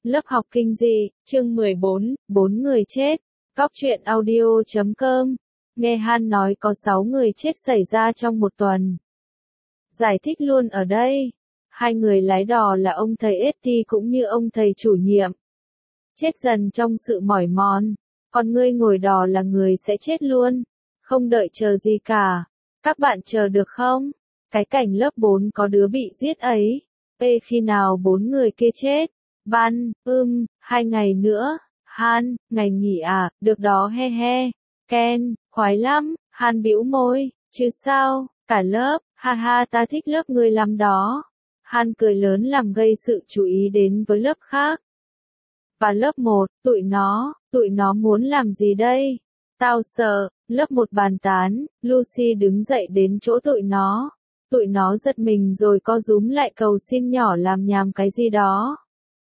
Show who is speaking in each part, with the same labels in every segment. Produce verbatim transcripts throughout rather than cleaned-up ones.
Speaker 1: Lớp học kinh dị, chương mười bốn, bốn người chết. Góc truyện audio chấm com. Nghe Han nói có sáu người chết xảy ra trong một tuần. Giải thích luôn ở đây. Hai người lái đò là ông thầy ét tê cũng như ông thầy chủ nhiệm. Chết dần trong sự mỏi mòn. Còn ngươi ngồi đò là người sẽ chết luôn. Không đợi chờ gì cả. Các bạn chờ được không? Cái cảnh lớp bốn có đứa bị giết ấy. Ê khi nào bốn người kia chết? Ban, ưm, hai ngày nữa. Han, ngày nghỉ à, được đó he he. Ken, khoái lắm. Han bĩu môi, chứ sao, cả lớp, ha ha ta thích lớp người lắm đó. Han cười lớn làm gây sự chú ý đến với lớp khác. Và lớp một, tụi nó, tụi nó muốn làm gì đây? Tao sợ, lớp một bàn tán, Lucy đứng dậy đến chỗ tụi nó. Tụi nó giật mình rồi co rúm lại cầu xin nhỏ làm nhảm cái gì đó.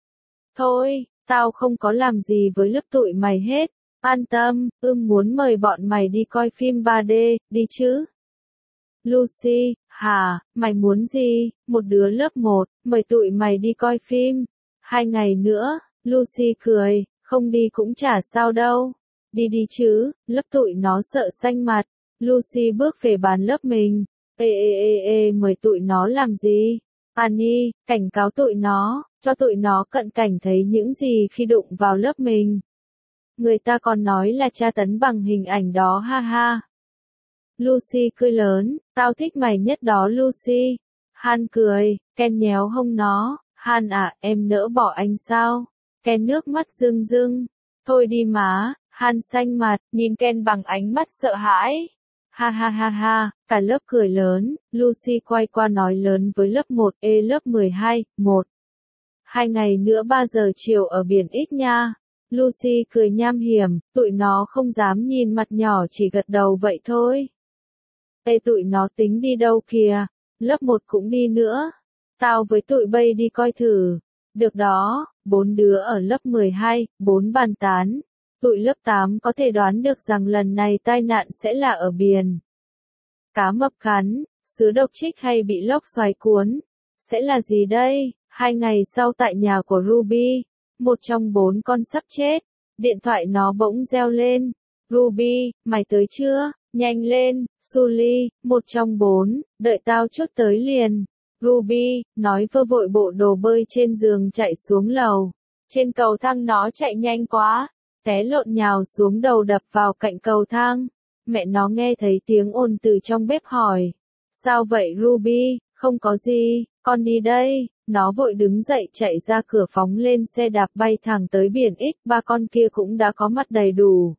Speaker 1: Thôi, tao không có làm gì với lớp tụi mày hết. An tâm, ưm muốn mời bọn mày đi coi phim ba D, đi chứ? Lucy, hả, mày muốn gì? Một đứa lớp một, mời tụi mày đi coi phim. Hai ngày nữa, Lucy cười, không đi cũng chả sao đâu. Đi đi chứ, lớp tụi nó sợ xanh mặt. Lucy bước về bàn lớp mình. Ê ê ê ê mời tụi nó làm gì? Annie, cảnh cáo tụi nó, cho tụi nó cận cảnh thấy những gì khi đụng vào lớp mình. Người ta còn nói là tra tấn bằng hình ảnh đó ha ha. Lucy cười lớn, tao thích mày nhất đó Lucy. Han cười, Ken nhéo hông nó, Han à, em nỡ bỏ anh sao? Ken nước mắt rưng rưng. Thôi đi má, Han xanh mặt, nhìn Ken bằng ánh mắt sợ hãi. Ha ha ha ha, cả lớp cười lớn, Lucy quay qua nói lớn với lớp một, ê lớp mười hai, một. Hai ngày nữa ba giờ chiều ở biển X nha. Lucy cười nham hiểm, tụi nó không dám nhìn mặt nhỏ chỉ gật đầu vậy thôi. Ê tụi nó tính đi đâu kìa, lớp một cũng đi nữa. Tao với tụi bay đi coi thử. Được đó, bốn đứa ở lớp mười hai, bốn bàn tán. Tụi lớp tám có thể đoán được rằng lần này tai nạn sẽ là ở biển. Cá mập cắn, sứa độc trích hay bị lốc xoáy cuốn. Sẽ là gì đây? Hai ngày sau tại nhà của Ruby, một trong bốn con sắp chết. Điện thoại nó bỗng reo lên. Ruby, mày tới chưa? Nhanh lên, Sully, một trong bốn, đợi tao chút tới liền. Ruby, nói vơ vội bộ đồ bơi trên giường chạy xuống lầu. Trên cầu thang nó chạy nhanh quá. Té lộn nhào xuống đầu đập vào cạnh cầu thang. Mẹ nó nghe thấy tiếng ồn từ trong bếp hỏi. Sao vậy Ruby? Không có gì, con đi đây. Nó vội đứng dậy chạy ra cửa phóng lên xe đạp bay thẳng tới biển X. Ba con kia cũng đã có mặt đầy đủ.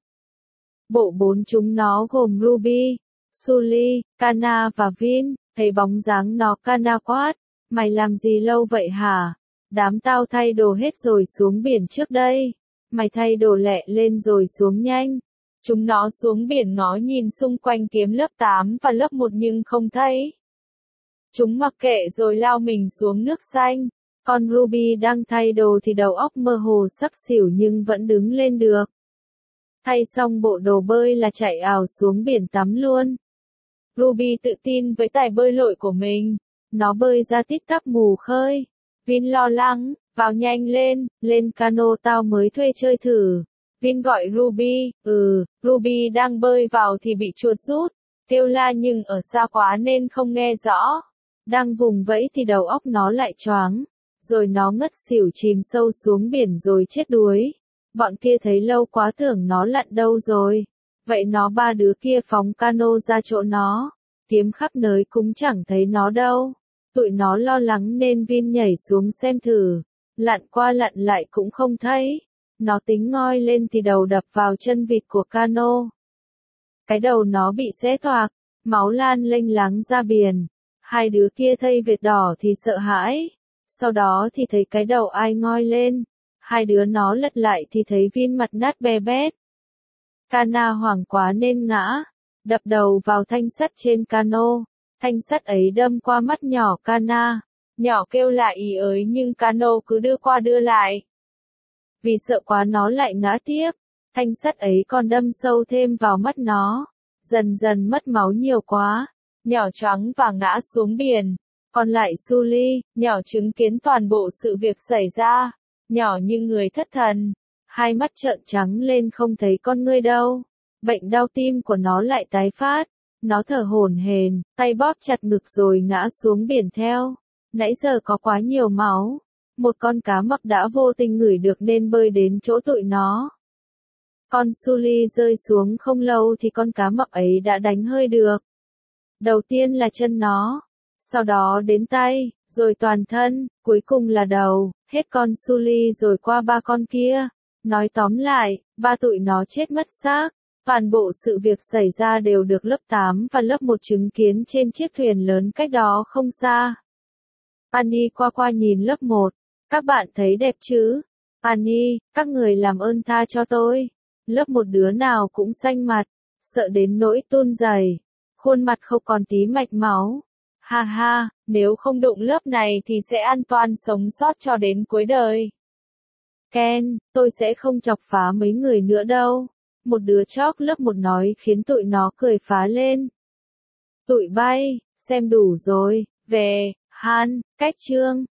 Speaker 1: Bộ bốn chúng nó gồm Ruby, Sully, Kana và Vin. Thấy bóng dáng nó Kana quát. Mày làm gì lâu vậy hả? Đám tao thay đồ hết rồi xuống biển trước đây. Mày thay đồ lẹ lên rồi xuống nhanh. Chúng nó xuống biển ngó nhìn xung quanh kiếm lớp tám và lớp một nhưng không thấy. Chúng mặc kệ rồi lao mình xuống nước xanh. Còn Ruby đang thay đồ thì đầu óc mơ hồ sắp xỉu nhưng vẫn đứng lên được. Thay xong bộ đồ bơi là chạy ào xuống biển tắm luôn. Ruby tự tin với tài bơi lội của mình. Nó bơi ra tít tắp mù khơi. Vin lo lắng, vào nhanh lên, lên cano tao mới thuê chơi thử. Vin gọi Ruby, ừ, Ruby đang bơi vào thì bị chuột rút. Kêu la nhưng ở xa quá nên không nghe rõ. Đang vùng vẫy thì đầu óc nó lại choáng. Rồi nó ngất xỉu chìm sâu xuống biển rồi chết đuối. Bọn kia thấy lâu quá tưởng nó lặn đâu rồi. Vậy nó ba đứa kia phóng cano ra chỗ nó. Kiếm khắp nơi cũng chẳng thấy nó đâu. Tụi nó lo lắng nên Vin nhảy xuống xem thử. Lặn qua lặn lại cũng không thấy. Nó tính ngoi lên thì đầu đập vào chân vịt của cano. Cái đầu nó bị xé toạc. Máu lan lênh láng ra biển. Hai đứa kia thấy vệt đỏ thì sợ hãi. Sau đó thì thấy cái đầu ai ngoi lên. Hai đứa nó lật lại thì thấy Vin mặt nát be bét. Kana hoảng quá nên ngã. Đập đầu vào thanh sắt trên cano. Thanh sắt ấy đâm qua mắt nhỏ Kana. Nhỏ kêu lại ý ới nhưng cano cứ đưa qua đưa lại. Vì sợ quá nó lại ngã tiếp. Thanh sắt ấy còn đâm sâu thêm vào mắt nó. Dần dần mất máu nhiều quá. Nhỏ choáng và ngã xuống biển. Còn lại Sully, nhỏ chứng kiến toàn bộ sự việc xảy ra. nhỏ như người thất thần, hai mắt trợn trắng lên không thấy con ngươi đâu. Bệnh đau tim của nó lại tái phát, nó thở hổn hển, tay bóp chặt ngực rồi ngã xuống biển theo. Nãy giờ có quá nhiều máu, một con cá mập đã vô tình ngửi được nên bơi đến chỗ tụi nó. Con Sully rơi xuống không lâu thì con cá mập ấy đã đánh hơi được. Đầu tiên là chân nó, sau đó đến tay, rồi toàn thân, cuối cùng là đầu, hết con Sully rồi qua ba con kia. Nói tóm lại, ba tụi nó chết mất xác. Toàn bộ sự việc xảy ra đều được lớp tám và lớp một chứng kiến trên chiếc thuyền lớn cách đó không xa. Annie qua qua nhìn lớp một. Các bạn thấy đẹp chứ? Annie, các người làm ơn tha cho tôi. Lớp một đứa nào cũng xanh mặt, sợ đến nỗi run rẩy, khuôn mặt không còn tí mạch máu. Ha ha, nếu không đụng lớp này thì sẽ an toàn sống sót cho đến cuối đời. Ken, tôi sẽ không chọc phá mấy người nữa đâu. Một đứa chóc lớp một nói khiến tụi nó cười phá lên. Tụi bay, xem đủ rồi, về, Han, cách chương.